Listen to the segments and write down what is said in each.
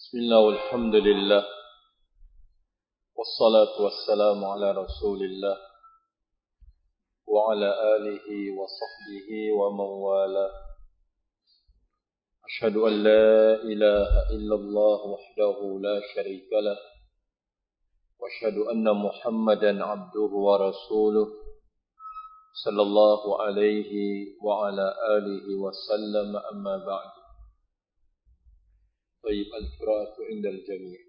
Bismillah walhamdulillah wassalatu wassalamu ala rasulillah wa ala alihi wa sahbihi wa man wala. Ashhadu an la ilaha illallah wahdahu la sharika lah wa ashhadu anna Muhammadan abduhu wa rasuluh sallallahu alaihi wa ala alihi wa sallam, amma ba'du. طيب القراءة عند الجميع.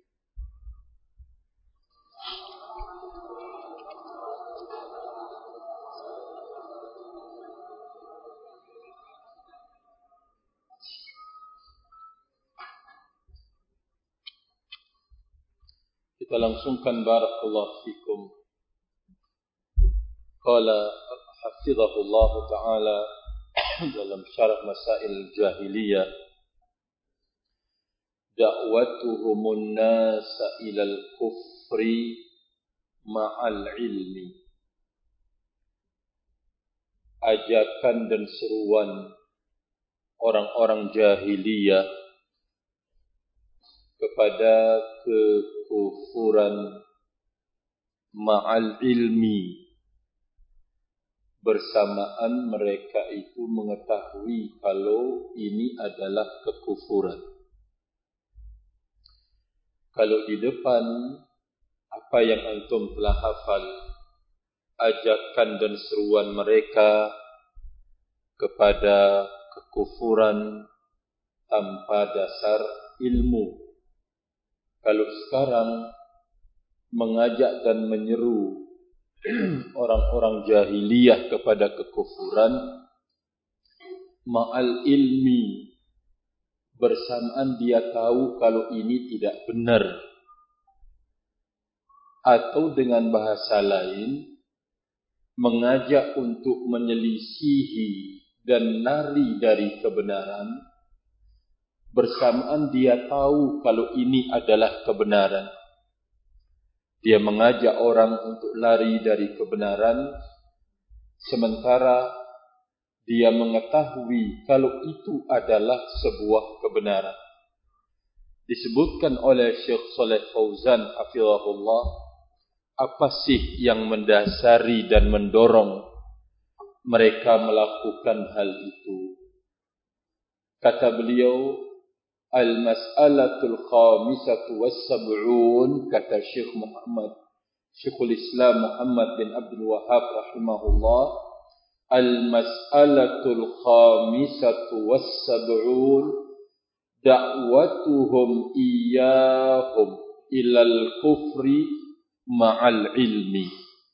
Kita langsungkan barakallahu fikum. Qala hafizahullah ta'ala dalam syarah Masail Jahiliyah, da'watuhumun nasa ilal kufri ma'al ilmi. Ajakan dan seruan orang-orang jahiliyah kepada kekufuran ma'al ilmi, bersamaan mereka itu mengetahui kalau ini adalah kekufuran. Kalau di depan apa yang antum telah hafal, ajakan dan seruan mereka kepada kekufuran tanpa dasar ilmu. Kalau sekarang mengajak dan menyeru orang-orang jahiliyah kepada kekufuran ma'al ilmi, bersamaan dia tahu kalau ini tidak benar. Atau dengan bahasa lain, mengajak untuk menyelisihi dan lari dari kebenaran, bersamaan dia tahu kalau ini adalah kebenaran. Dia mengajak orang untuk lari dari kebenaran, sementara dia mengetahui kalau itu adalah sebuah kebenaran. Disebutkan oleh Syekh Shalih Fauzan hafizahullah, apa sih yang mendasari dan mendorong mereka melakukan hal itu? Kata beliau, al-mas'alatul khamisatu was-sab'un, kata Syekh Syekhul Islam Muhammad bin Abdul Wahhab rahimahullah, al-mas'alatul khamisatu was-sab'un da'watuhum iyyahum ilal kufri ma'al ilmi.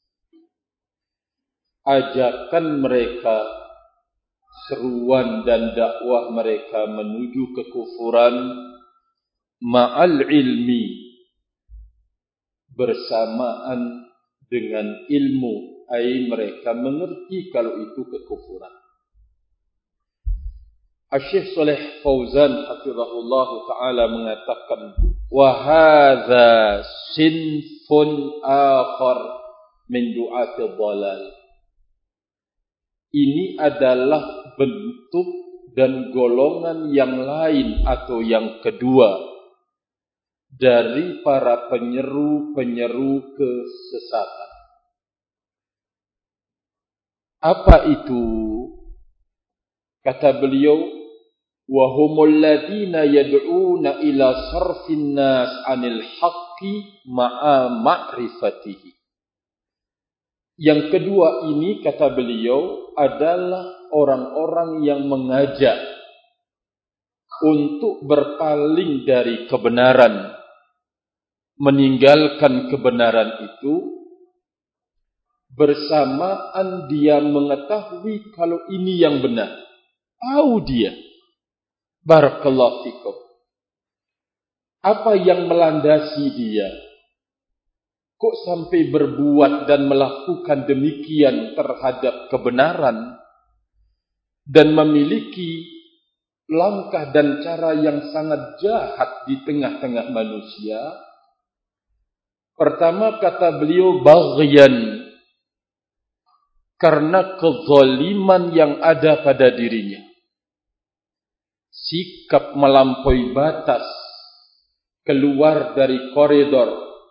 Ajakan mereka, seruan dan dakwah mereka menuju kekufuran ma'al ilmi, bersamaan dengan ilmu. Mereka mengerti kalau itu kekufuran. Syekh Shalih Fauzan hafizahullah ta'ala mengatakan, wa hadza sinfun akhar min du'atil dhalal. Ini adalah bentuk dan golongan yang lain atau yang kedua dari para penyeru-penyeru kesesatan. Apa itu? Kata beliau, wa humul ladina yad'una ila sarfin nas 'anil haqqi ma'a ma'rifatihi. Yang kedua ini, kata beliau, adalah orang-orang yang mengajak untuk berpaling dari kebenaran, meninggalkan kebenaran itu, bersamaan dia mengetahui kalau ini yang benar. Tahu dia. Barakallahu fikum. Apa yang melandasi dia? Kok sampai berbuat dan melakukan demikian terhadap kebenaran dan memiliki langkah dan cara yang sangat jahat di tengah-tengah manusia? Pertama, kata beliau, baghyan, karena kezaliman yang ada pada dirinya. Sikap melampaui batas keluar dari koridor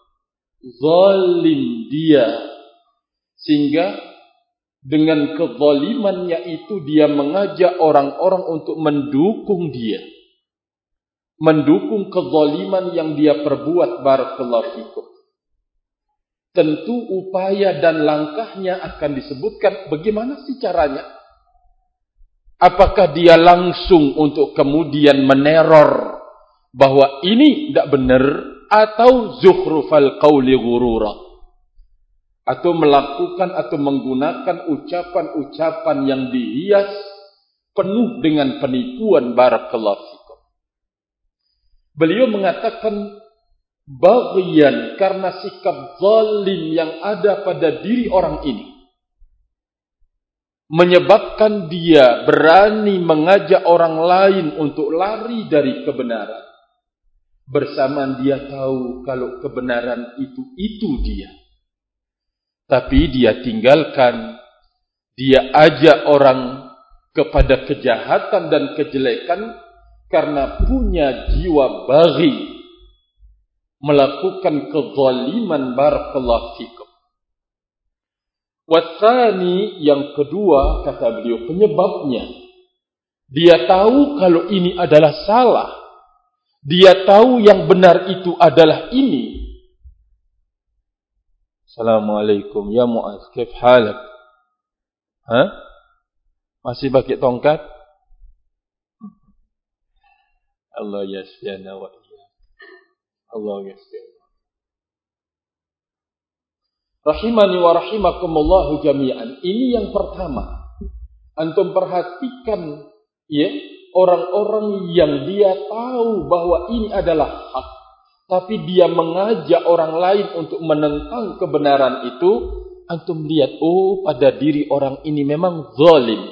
zalim dia, sehingga dengan kezalimannya itu dia mengajak orang-orang untuk mendukung dia, mendukung kezaliman yang dia perbuat. Barakallahu fikum. Tentu upaya dan langkahnya akan disebutkan bagaimana sih caranya. Apakah dia langsung untuk kemudian meneror bahwa ini tidak benar, atau zukhrufal qawli ghurura, atau melakukan atau menggunakan ucapan-ucapan yang dihias penuh dengan penipuan. Barakallahu fikum. Beliau mengatakan baghyan, karena sikap zalim yang ada pada diri orang ini menyebabkan dia berani mengajak orang lain untuk lari dari kebenaran, bersamaan dia tahu kalau kebenaran itu dia, tapi dia tinggalkan, dia ajak orang kepada kejahatan dan kejelekan karena punya jiwa baghi, melakukan kezaliman. Barakallahu fikum. Watsani, yang kedua, kata beliau, penyebabnya dia tahu kalau ini adalah salah, dia tahu yang benar itu adalah ini. Assalamualaikum ya Muaz, kaif halak? Masih pakai tongkat? Allah yasfiana wa iyyak. Allah yasfiana. Rahimani wa rahimakumullahu jami'an. Ini yang pertama. Antum perhatikan ya, orang-orang yang dia tahu bahwa ini adalah hak, tapi dia mengajak orang lain untuk menentang kebenaran itu. Antum lihat, oh, pada diri orang ini memang zalim.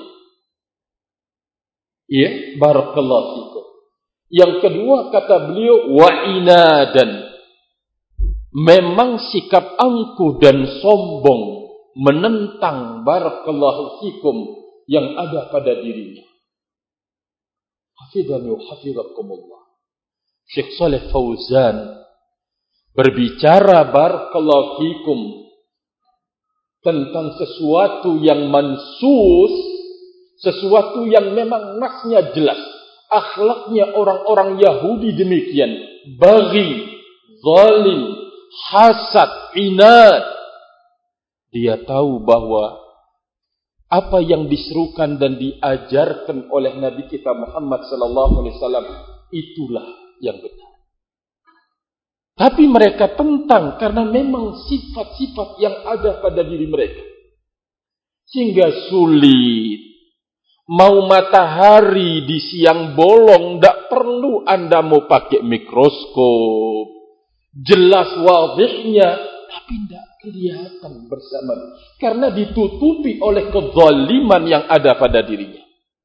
Ya, barakallahu fikum. Yang kedua, kata beliau, wa inadan, memang sikap angkuh dan sombong menentang, barakallahu fikum, yang ada pada dirinya. Hafidhani wa hafidhakumullah. Syekh Saleh Fauzan berbicara, barakallahu fikum, tentang sesuatu yang mansus, sesuatu yang memang nasnya jelas. Akhlaknya orang-orang Yahudi demikian, baghi, zalim, hasad, inad. Dia tahu bahwa apa yang diserukan dan diajarkan oleh Nabi kita Muhammad sallallahu alaihi wasallam itulah yang benar. Tapi mereka tentang karena memang sifat-sifat yang ada pada diri mereka. Sehingga sulit. Mau matahari di siang bolong, tidak perlu Anda mau pakai mikroskop. Jelas wadihnya, tapi tidak kelihatan bersama. Karena ditutupi oleh kezaliman yang ada pada dirinya.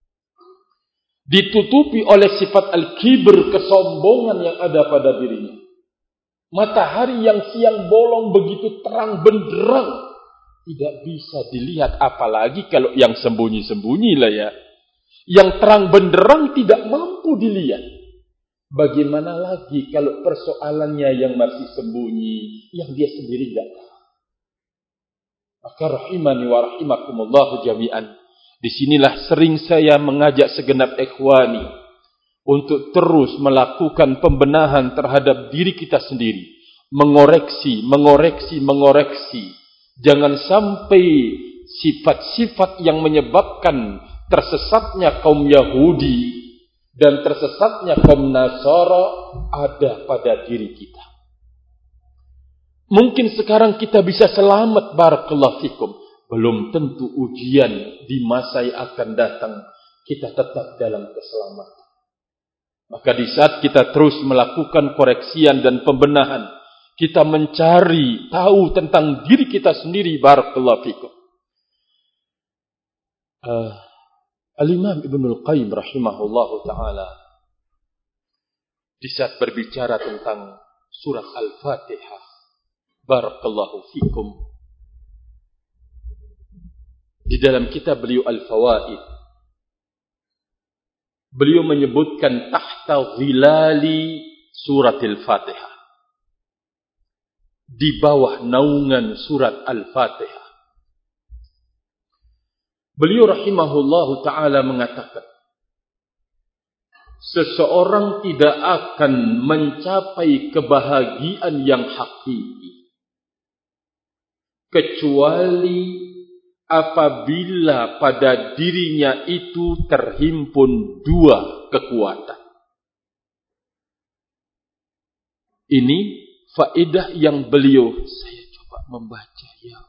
Ditutupi oleh sifat al-kibr, kesombongan yang ada pada dirinya. Matahari yang siang bolong begitu terang benderang, tidak bisa dilihat, apalagi kalau yang sembunyi-sembunyi lah ya. Yang terang benderang tidak mampu dilihat. Bagaimana lagi kalau persoalannya yang masih sembunyi, yang dia sendiri tidak tahu. Maka rahimani wa rahimakumullahu jami'an. Disinilah sering saya mengajak segenap ikhwani untuk terus melakukan pembenahan terhadap diri kita sendiri. Mengoreksi. Jangan sampai sifat-sifat yang menyebabkan tersesatnya kaum Yahudi dan tersesatnya kaum Nasara ada pada diri kita. Mungkin sekarang kita bisa selamat, barakallahu fikum. Belum tentu ujian di masa yang akan datang kita tetap dalam keselamatan. Maka di saat kita terus melakukan koreksian dan pembenahan, kita mencari tahu tentang diri kita sendiri, barakallahu fikum. Al-Imam Ibnul Qayyim rahimahullahu ta'ala di saat berbicara tentang surah Al-Fatihah, barakallahu fikum, di dalam kitab beliau Al-Fawaid, beliau menyebutkan tahta zilali surat Al-Fatihah. Di bawah naungan surat Al-Fatihah. Beliau rahimahullahu ta'ala mengatakan, seseorang tidak akan mencapai kebahagiaan yang hakiki kecuali apabila pada dirinya itu terhimpun dua kekuatan. Ini faedah yang beliau, saya coba membaca ya,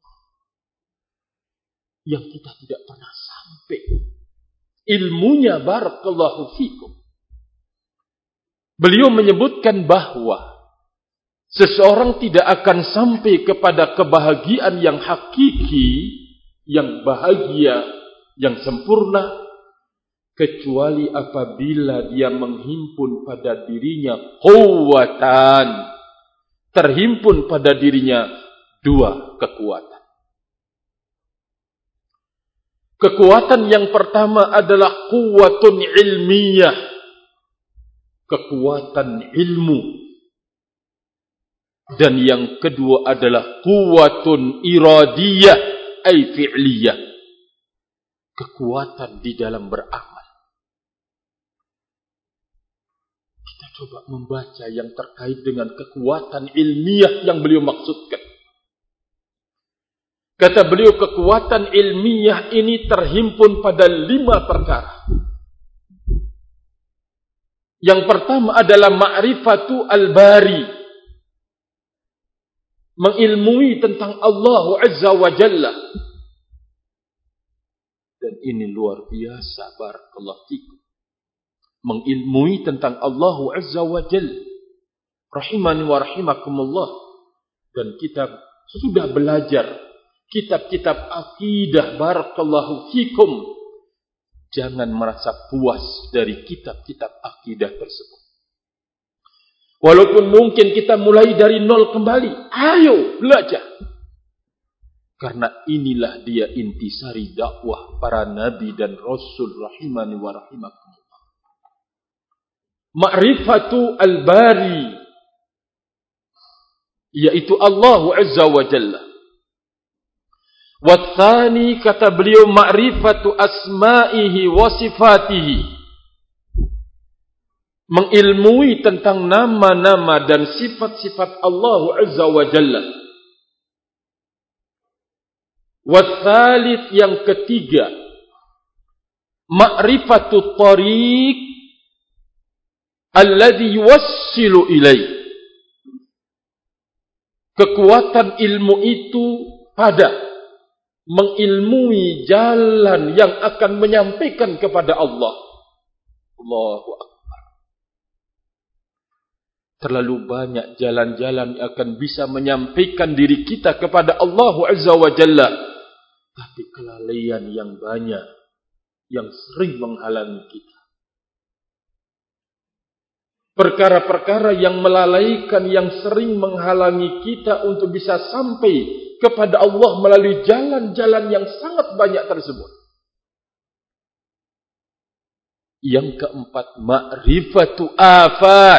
yang kita tidak pernah sampai ilmunya, barakallahu fikum. Beliau menyebutkan bahwa seseorang tidak akan sampai kepada kebahagiaan yang hakiki, yang bahagia, yang sempurna, kecuali apabila dia menghimpun pada dirinya quwwatan, terhimpun pada dirinya dua kekuatan. Kekuatan yang pertama adalah quwwatun ilmiyah, kekuatan ilmu. Dan yang kedua adalah quwwatun iradiyah, ay fi'liyah, kekuatan di dalam beramal. Kita coba membaca yang terkait dengan kekuatan ilmiah yang beliau maksudkan. Kata beliau, kekuatan ilmiah ini terhimpun pada 5 perkara. Yang pertama adalah ma'rifatu al-bari, mengilmui tentang Allah Azza wa Jalla. Dan ini luar biasa, barakallahu fikum. Mengilmui tentang Allah Azza wa Jalla, rahimani wa rahimakumullah. Dan kita sudah belajar kitab-kitab akidah, barakallahu fikum. Jangan merasa puas dari kitab-kitab akidah tersebut. Walaupun mungkin kita mulai dari nol kembali, ayo belajar. Karena inilah dia intisari dakwah para nabi dan rasul, rahimani wa rahimakumullah. Ma'rifatu al-bari, yaitu Allah Azza wa Jalla. Wathani, kata beliau, ma'rifatu asma'ihi wa sifatihi, mengilmui tentang nama-nama dan sifat-sifat Allah Azza wa Jalla. Wathalith, yang ketiga, ma'rifatu tariq alladhi yuwassilu ilaih, kekuatan ilmu itu pada mengilmui jalan yang akan menyampaikan kepada Allah. Allahu Akbar. Terlalu banyak jalan-jalan yang akan bisa menyampaikan diri kita kepada Allah Azza wa Jalla. Tapi kelalaian yang banyak yang sering menghalangi kita. Perkara-perkara yang melalaikan, yang sering menghalangi kita untuk bisa sampai kepada Allah melalui jalan-jalan yang sangat banyak tersebut. Yang keempat, ma'rifatu afat,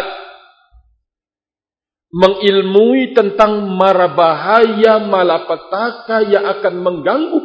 mengilmui tentang mara bahaya, malapetaka yang akan mengganggu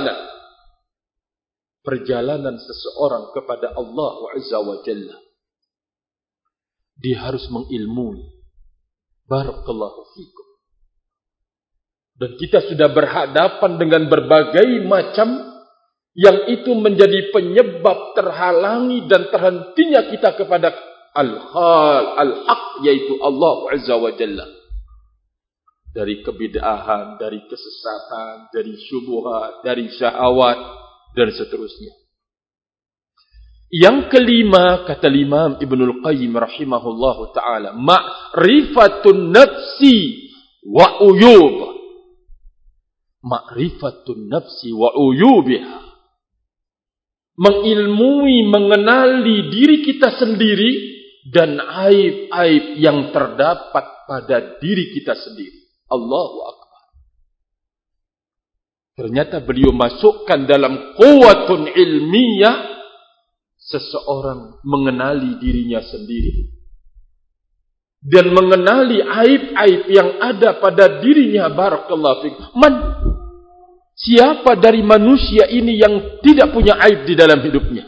perjalanan seseorang kepada Allah Azza wa Jalla. Dia harus mengilmui. Barakallahu fikum. Dan kita sudah berhadapan dengan berbagai macam yang itu menjadi penyebab terhalangi dan terhentinya kita kepada al-haq, yaitu Allah Azza wa Jalla. Dari kebid'ahan, dari kesesatan, dari syubhat, dari syahwat, dan seterusnya. Yang kelima, kata Imam Ibnul Qayyim rahimahullahu ta'ala, ma'rifatun nafsi wa uyub. Ma'rifatun nafsi wa uyubiha, mengilmui, mengenali diri kita sendiri dan aib-aib yang terdapat pada diri kita sendiri. Allahu Akbar. Ternyata beliau masukkan dalam quwwatun ilmiyah, seseorang mengenali dirinya sendiri. dan mengenali aib-aib yang ada pada dirinya. Barakallahu fikum. Siapa dari manusia ini yang tidak punya aib di dalam hidupnya?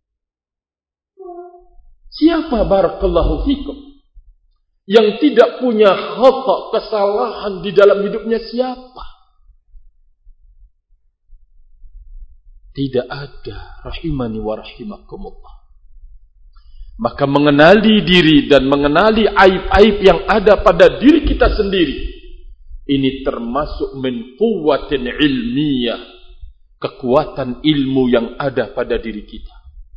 Siapa barakallahu fikum yang tidak punya khata, kesalahan di dalam hidupnya? Siapa? Tidak ada. Rahimani wa rahimakumullah. Maka mengenali diri dan mengenali aib-aib yang ada pada diri kita sendiri, ini termasuk min quwwatin ilmiyah, kekuatan ilmu yang ada pada diri kita.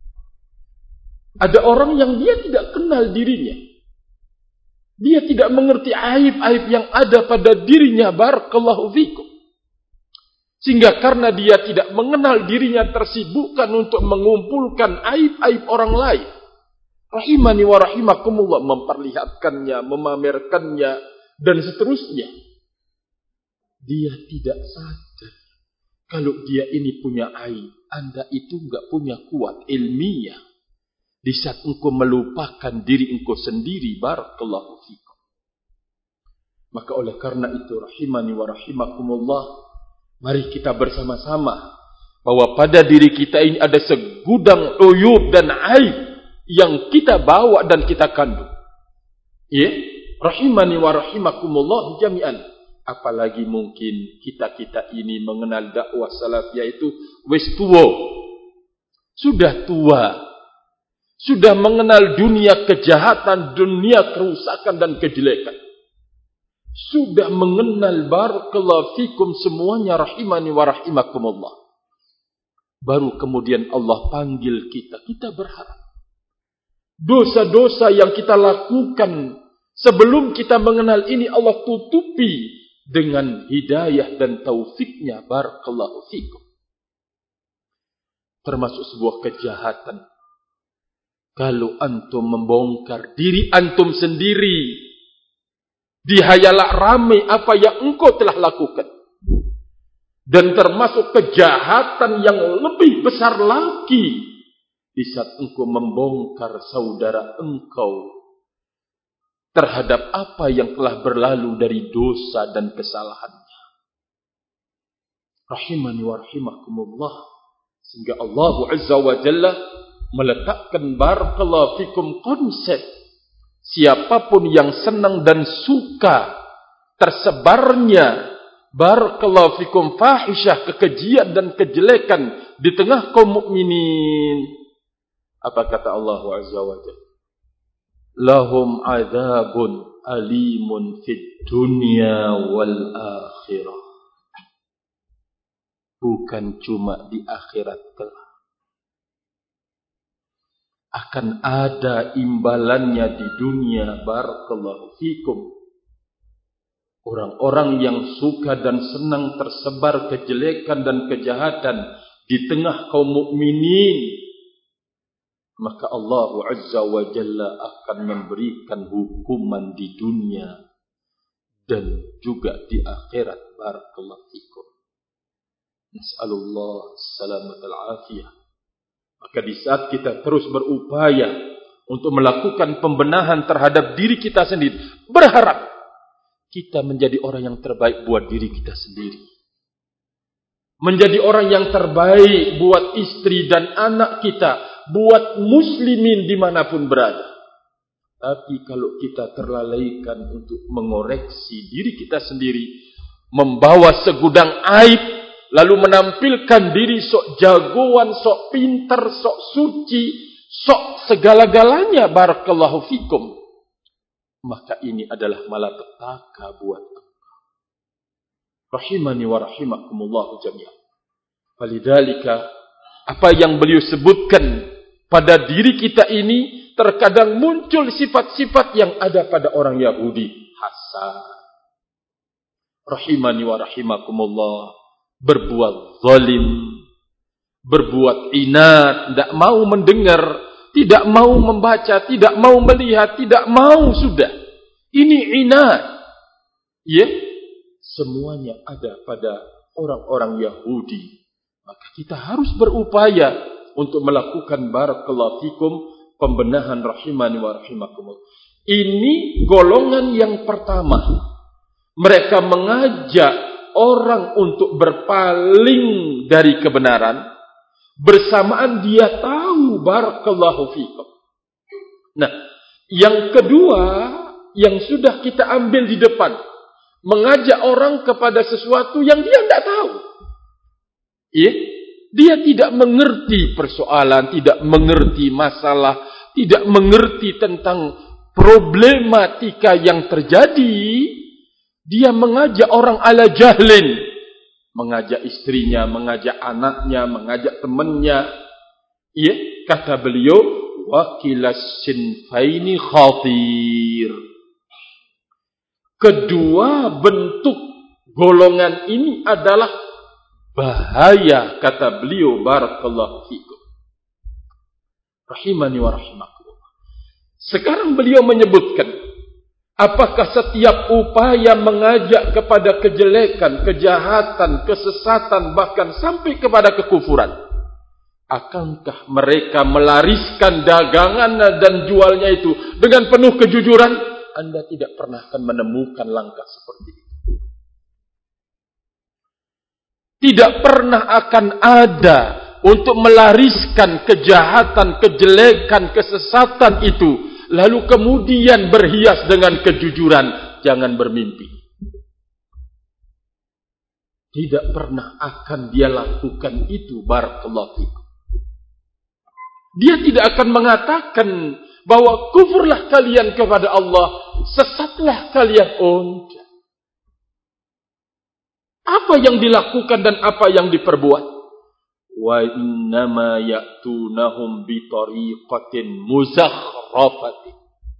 Ada orang yang dia tidak kenal dirinya. Dia tidak mengerti aib-aib yang ada pada dirinya. Barakallahu fikum. Sehingga karena dia tidak mengenal dirinya, tersibukkan untuk mengumpulkan aib-aib orang lain. Rahimani wa rahimakumullah, memperlihatkannya, memamerkannya, dan seterusnya. Dia tidak sadar kalau dia ini punya aib. Anda itu enggak punya kuat ilmiah. Di saat engkau melupakan diri engkau sendiri. Barakallahu fikum. Maka oleh karena itu, rahimani wa rahimakumullah, mari kita bersama-sama bahwa pada diri kita ini ada segudang uyub dan aib yang kita bawa dan kita kandung. Ya, rahimani wa rahimakumullah jami'an. Apalagi mungkin kita-kita ini mengenal dakwah salafiyah itu wis tua. Sudah tua. Sudah mengenal dunia kejahatan, dunia kerusakan dan kejelekan. Sudah mengenal barakallahu fikum semuanya, rahimani wa rahimakumullah. Baru kemudian Allah panggil kita. Kita berharap dosa-dosa yang kita lakukan sebelum kita mengenal ini Allah tutupi dengan hidayah dan taufiknya. Barakallahu fikum. Termasuk sebuah kejahatan kalau antum membongkar diri antum sendiri, dihayalak ramai apa yang engkau telah lakukan. Dan termasuk kejahatan yang lebih besar lagi di saat engkau membongkar saudara engkau terhadap apa yang telah berlalu dari dosa dan kesalahannya. Rahimani wa rahimakumullah. Sehingga Allah Azza wa Jalla meletakkan barakallahu fikum konsep siapapun yang senang dan suka tersebarnya barakallahu fikum fahisyah, kekejian dan kejelekan di tengah kaum mukminin. Apa kata Allah Azza wa Jalla? Lahum adzabun alimun fid dunya wal akhirah. Bukan cuma di akhirat kelak, akan ada imbalannya di dunia. Barakallahu fikum. Orang-orang yang suka dan senang tersebar kejelekan dan kejahatan di tengah kaum mukminin, maka Allah Azza wa Jalla akan memberikan hukuman di dunia dan juga di akhirat. Barakallahu fikum. Nas'alullah salamatal afiyah. Maka di saat kita terus berupaya untuk melakukan pembenahan terhadap diri kita sendiri, berharap kita menjadi orang yang terbaik buat diri kita sendiri. Menjadi orang yang terbaik buat istri dan anak kita, buat muslimin dimanapun berada. Tapi kalau kita terlalaikan untuk mengoreksi diri kita sendiri, membawa segudang aib, lalu menampilkan diri sok jagoan, sok pintar, sok suci, sok segala-galanya, barakallahu fikum, maka ini adalah malapetaka buat engkau. Rahimani wa rahimakumullahu jami'an. Walidzalika, apa yang beliau sebutkan pada diri kita ini, terkadang muncul sifat-sifat yang ada pada orang Yahudi. Hasad. Rahimani wa rahimakumullah. Berbuat zalim, berbuat inat, tidak mau mendengar, tidak mau membaca, tidak mau melihat, tidak mau sudah. Ini inat. Ya, semuanya ada pada orang-orang Yahudi. Maka kita harus berupaya untuk melakukan barakallahu fikum pembenahan. Rahimani wa rahimakumullah. Ini golongan yang pertama. Mereka mengajak orang untuk berpaling dari kebenaran. Bersamaan dia tahu barakallahu fikum. Nah, yang kedua yang sudah kita ambil di depan. Mengajak orang kepada sesuatu yang dia tidak tahu. Ya? Dia tidak mengerti persoalan, tidak mengerti masalah, tidak mengerti tentang problematika yang terjadi. Dia mengajak orang ala jahlin, mengajak istrinya, mengajak anaknya, mengajak temannya. Ya, kata beliau, wakilas sinfaini khatir. Kedua bentuk golongan ini adalah bahaya, kata beliau, barakallahu fikum. Rahimani wa rahimakumullah. Sekarang beliau menyebutkan, apakah setiap upaya mengajak kepada kejelekan, kejahatan, kesesatan, bahkan sampai kepada kekufuran, akankah mereka melariskan dagangan dan jualnya itu dengan penuh kejujuran? Anda tidak pernah akan menemukan langkah seperti itu. Tidak pernah akan ada untuk melariskan kejahatan, kejelekan, kesesatan itu, lalu kemudian berhias dengan kejujuran. Jangan bermimpi. Tidak pernah akan dia lakukan itu, barakallahu fikum. Dia tidak akan mengatakan bahwa kufurlah kalian kepada Allah, sesatlah kalian. Oh, apa yang dilakukan dan apa yang diperbuat? Wa innama ya'tunahum bitariqatin muzakhrafatin.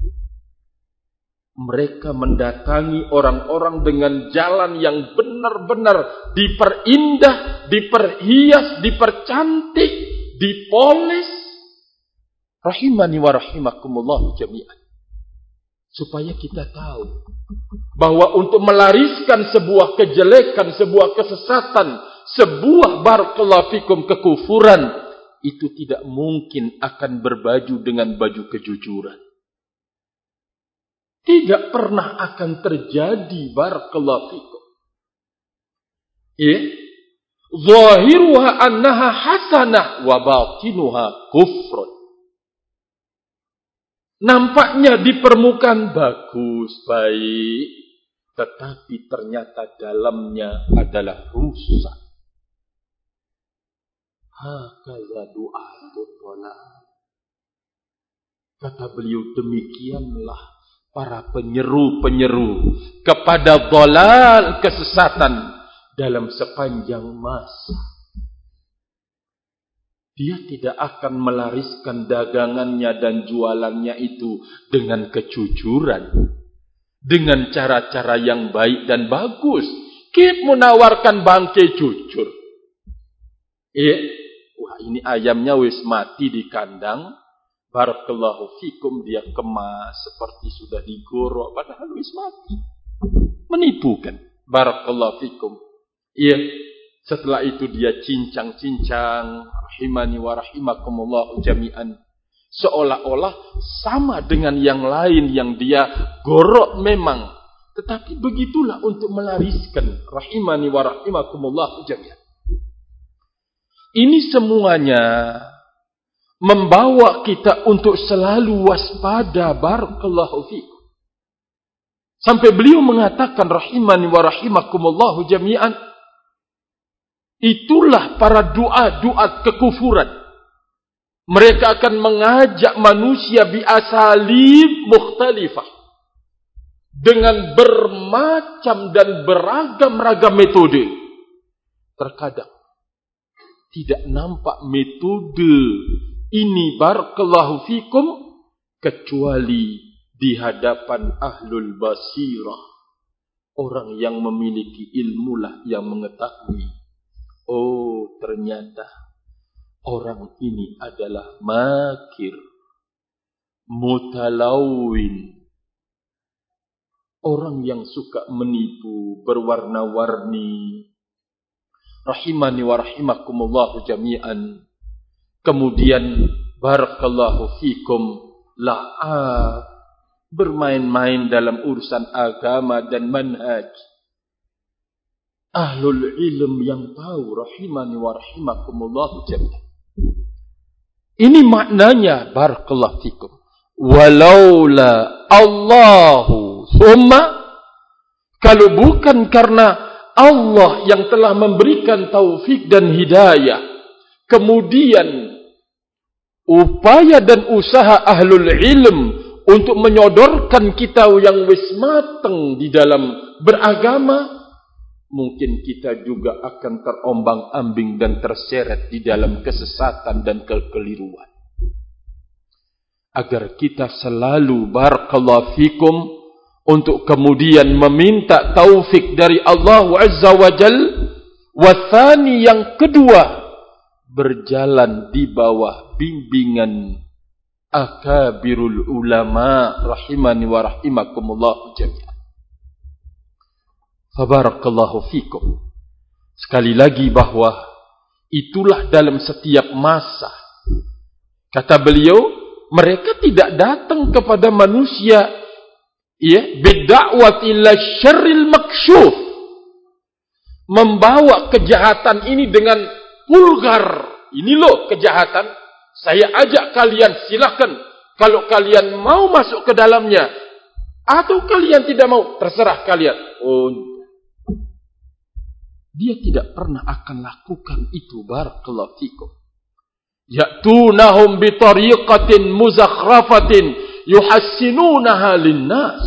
Mereka mendatangi orang-orang dengan jalan yang benar-benar diperindah, diperhias, dipercantik, dipoles. Rahimani wa rahimakumullah jami'an. Supaya kita tahu bahwa untuk melariskan sebuah kejelekan, sebuah kesesatan, sebuah barakallahu fikum kekufuran, itu tidak mungkin akan berbaju dengan baju kejujuran. Tidak pernah akan terjadi, barakallahu fikum. Zahiruha annaha hasanah wa batinuha kufrun. Nampaknya di permukaan bagus, baik, tetapi ternyata dalamnya adalah rusak. Hakaza du'atul dhalal. Kata beliau, demikianlah para penyeru-penyeru kepada dhalal, kesesatan dalam sepanjang masa. Dia tidak akan melariskan dagangannya dan jualannya itu dengan kejujuran, dengan cara-cara yang baik dan bagus. Kita menawarkan bangkai jujur. Wah, ini ayamnya wis mati di kandang. Barakallahu fikum, dia kemas seperti sudah digorok, padahal wis mati. Menipu kan? Barakallahu fikum. Setelah itu dia cincang-cincang, rahimani wa rahimakumullah jami'an. Seolah-olah sama dengan yang lain yang dia gorok memang. Tetapi begitulah untuk melariskan, rahimani wa rahimakumullah jami'an. Ini semuanya membawa kita untuk selalu waspada, barakallahu fikum. Sampai beliau mengatakan, rahimani wa rahimakumullah jami'an, itulah para duat kekufuran. Mereka akan mengajak manusia biasalib mukhtalifah, dengan bermacam dan beragam-ragam metode. Terkadang tidak nampak metode ini, barakallahu fikum, kecuali di hadapan ahlul basirah, orang yang memiliki ilmulah yang mengetahui. Oh, ternyata orang ini adalah makir, mutalawin, orang yang suka menipu, berwarna-warni. Rahimani wa rahimakumullah jami'an. Kemudian barakallahu fikum, la'ab, bermain-main dalam urusan agama dan manhaj. Ahlul ilm yang tahu, rahimani wa rahimakumullah jami'an. Ini maknanya, barakallahu fikum. Walaula Allahu summa, kalau bukan karena Allah yang telah memberikan taufik dan hidayah, kemudian upaya dan usaha ahlul ilm untuk menyodorkan kita yang wis mateng di dalam beragama, mungkin kita juga akan terombang-ambing dan terseret di dalam kesesatan dan kekeliruan. Agar kita selalu barakallahu fikum untuk kemudian meminta taufik dari Allah Azza wa Jal. Wathani, yang kedua, berjalan di bawah bimbingan akabirul ulama rahimani wa rahimakumullah jami'an. Fabarakallahu fikum. Sekali lagi bahwa itulah dalam setiap masa. Kata beliau, mereka tidak datang kepada manusia bidda'wati ila syarril maksyuf, membawa kejahatan ini dengan vulgar. Ini loh kejahatan, saya ajak kalian, silakan. Kalau kalian mau masuk ke dalamnya, atau kalian tidak mau, terserah kalian. Oh, dia tidak pernah akan lakukan itu, barakallahu fikum. Ya'tunahum bitariqatin muzakhrafatin yuhassinunaha linnas.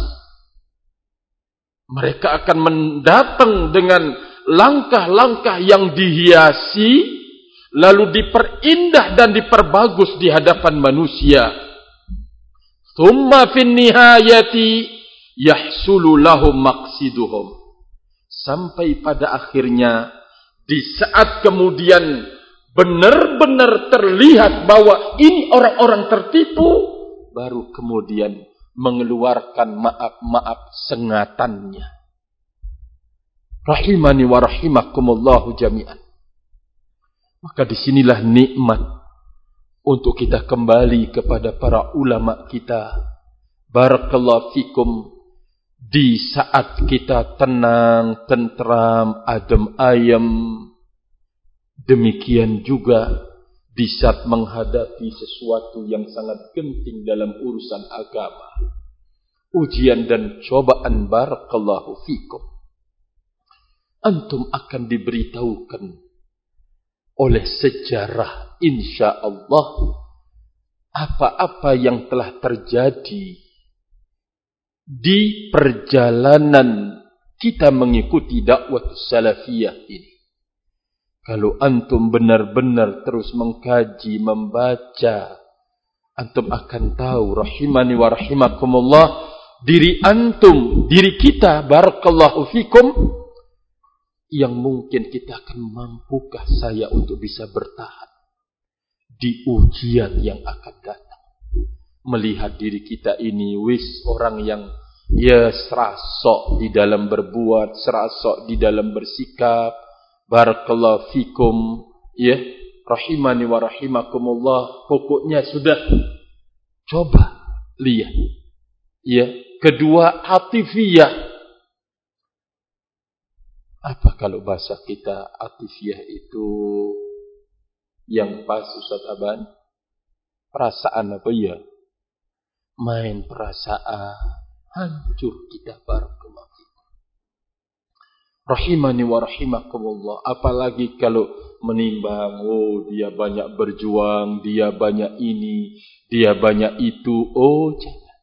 Mereka akan mendatang dengan langkah-langkah yang dihiasi, lalu diperindah dan diperbagus di hadapan manusia. Thumma fin nihayati yahsulu lahum maqsiduhum. Sampai pada akhirnya, di saat kemudian benar-benar terlihat bahwa ini orang-orang tertipu, baru kemudian mengeluarkan maaf-maaf sengatannya. Rahimani wa rahimakumullahu jami'an. Maka disinilah nikmat untuk kita kembali kepada para ulama kita. Barakallahu fikum. Di saat kita tenang, tentram, adem ayem, demikian juga di saat menghadapi sesuatu yang sangat penting dalam urusan agama, ujian dan cobaan, barakallahu fikum, antum akan diberitahukan oleh sejarah insyaallah apa-apa yang telah terjadi di perjalanan kita mengikuti dakwah salafiyah ini. Kalau antum benar-benar terus mengkaji, membaca, antum akan tahu, rahimani wa rahimakumullah, diri antum, diri kita, barakallahu fikum, yang mungkin kita akan mampukah saya untuk bisa bertahan di ujian yang akan datang. Melihat diri kita ini wis orang yang serasok di dalam berbuat, serasok di dalam bersikap, barakallahu fikum, rahimani wa rahimakumullah, pokoknya sudah. Coba lihat, kedua, atifiyah. Apa kalau bahasa kita atifiyah itu yang pas, Ustaz Aban? Perasaan apa ya? Main perasaan, hancur kita, barakallahu fikum. Rahimani wa rahimakumullah. Apalagi kalau menimbang, oh dia banyak berjuang, dia banyak ini, dia banyak itu. Oh jangan.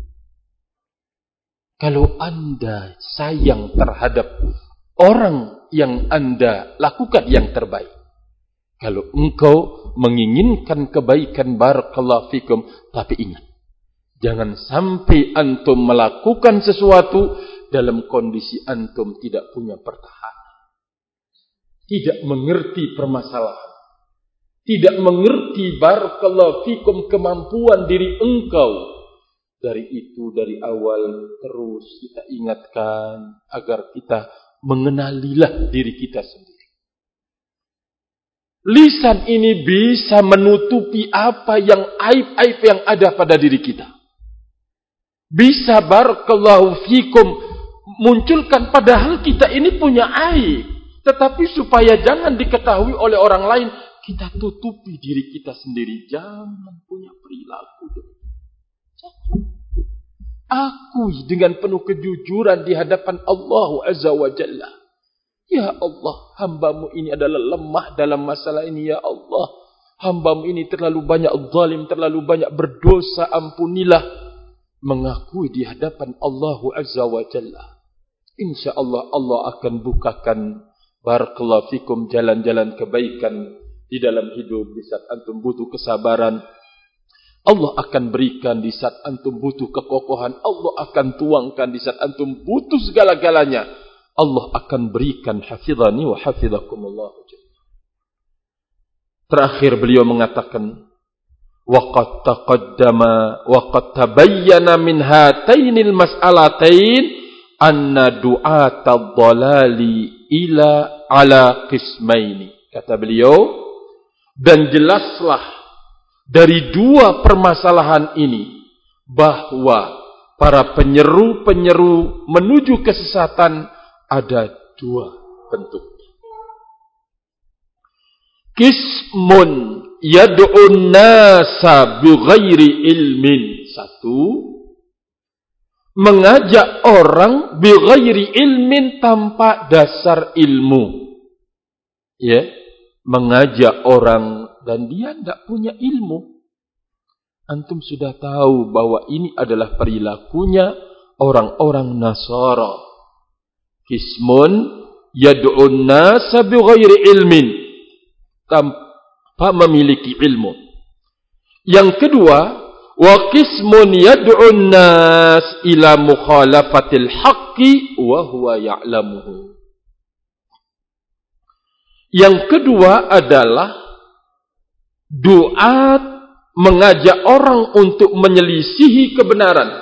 Kalau anda sayang terhadap orang yang anda lakukan yang terbaik, kalau engkau menginginkan kebaikan, barakallahu fikum, tapi ingat, jangan sampai antum melakukan sesuatu dalam kondisi antum tidak punya pertahanan, tidak mengerti permasalahan, tidak mengerti, barakallahu fikum, kemampuan diri engkau. Dari itu, dari awal terus kita ingatkan agar kita mengenalilah diri kita sendiri. Lisan ini bisa menutupi apa yang aib-aib yang ada pada diri kita. bisa barakallahu fikum munculkan, padahal kita ini punya aib, tetapi supaya jangan diketahui oleh orang lain, kita tutupi diri kita sendiri. Jangan punya perilaku demikian. Akui dengan penuh kejujuran di hadapan Allah Azza wa Jalla. Ya Allah, hambamu ini adalah lemah dalam masalah ini. Ya Allah, hambamu ini terlalu banyak zalim, terlalu banyak berdosa, ampunilah. Mengakui di hadapan Allah Azza wa Jalla. InsyaAllah Allah akan bukakan barakallahu fikum jalan-jalan kebaikan di dalam hidup. Di saat antum butuh kesabaran, Allah akan berikan. Di saat antum butuh kekokohan, Allah akan tuangkan. Di saat antum butuh segala-galanya, Allah akan berikan. Hafizani wa hafizakumullah. Terakhir beliau mengatakan, وَقَدْ تَقَدَّمَ وَقَدْ تَبَيَّنَ مِنْ هَاتَيْنِ الْمَسْأَلَتَيْنِ أَنَّ دُعَاةَ الضَّلَالِ إِلَى عَلَى قِسْمَيْنِ. Kata beliau, dan jelaslah dari dua permasalahan ini bahwa para penyeru-penyeru menuju kesesatan ada dua bentuk. Qismun yad'un nasa bighairi ilmin. Satu, mengajak orang bighairi ilmin, tanpa dasar ilmu. Ya, mengajak orang dan dia tidak punya ilmu. Antum sudah tahu bahwa ini adalah perilakunya orang-orang Nasara. Qismun yad'un nasa bighairi ilmin, tanpa memiliki ilmu. Yang kedua, wa qismun yad'un nas ila mukhalafatil haqqi wa huwa ya'lamuhu. Yang kedua adalah duat mengajak orang untuk menyelisihi kebenaran.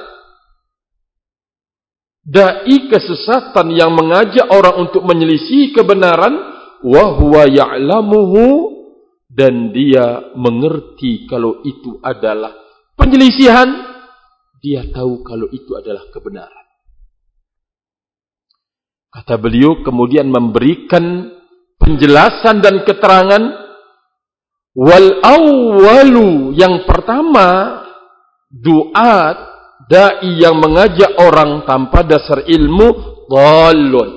Dai kesesatan yang mengajak orang untuk menyelisihi kebenaran, wa huwa ya'lamuhu, dan dia mengerti kalau itu adalah penyelisihan, dia tahu kalau itu adalah kebenaran. Kata beliau kemudian memberikan penjelasan dan keterangan, wal awwalu, yang pertama, duat dai yang mengajak orang tanpa dasar ilmu, dhalun,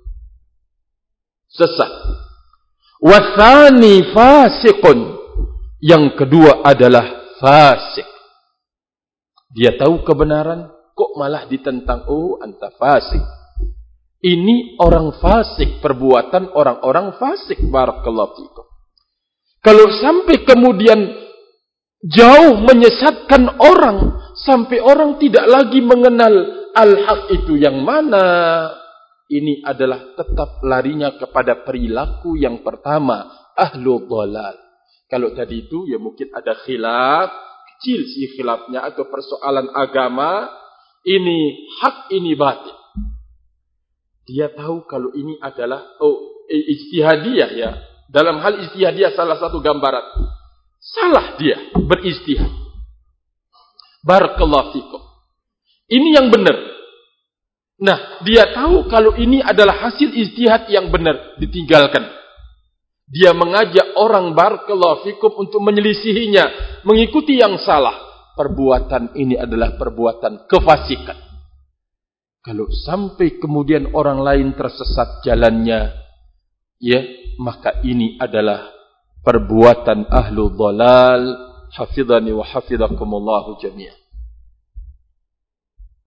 sesat. Wathani fasiqun, yang kedua adalah fasik. Dia tahu kebenaran, kok malah ditentang, oh anta fasik. Ini orang fasik, perbuatan orang-orang fasik. Barakallahu fikum. Kalau sampai kemudian jauh menyesatkan orang, sampai orang tidak lagi mengenal al-haq itu yang mana, ini adalah tetap larinya kepada perilaku yang pertama, ahlu dhalal. Kalau tadi itu ya mungkin ada khilaf, kecil sih khilafnya, atau persoalan agama, ini hak, ini batil. Dia tahu kalau ini adalah ijtihadiyah ya. Dalam hal ijtihadiyah salah satu gambaran. Salah dia beristihad. Barakallahu fikum. Ini yang benar. Nah, dia tahu kalau ini adalah hasil ijtihad yang benar, ditinggalkan. Dia mengajak orang barakallahu fikum untuk menyelisihinya, mengikuti yang salah. Perbuatan ini adalah perbuatan kefasikan. Kalau sampai kemudian orang lain tersesat jalannya, ya, maka ini adalah perbuatan ahlu dhalal. Hafidhani wa hafizakumullahu jami'an.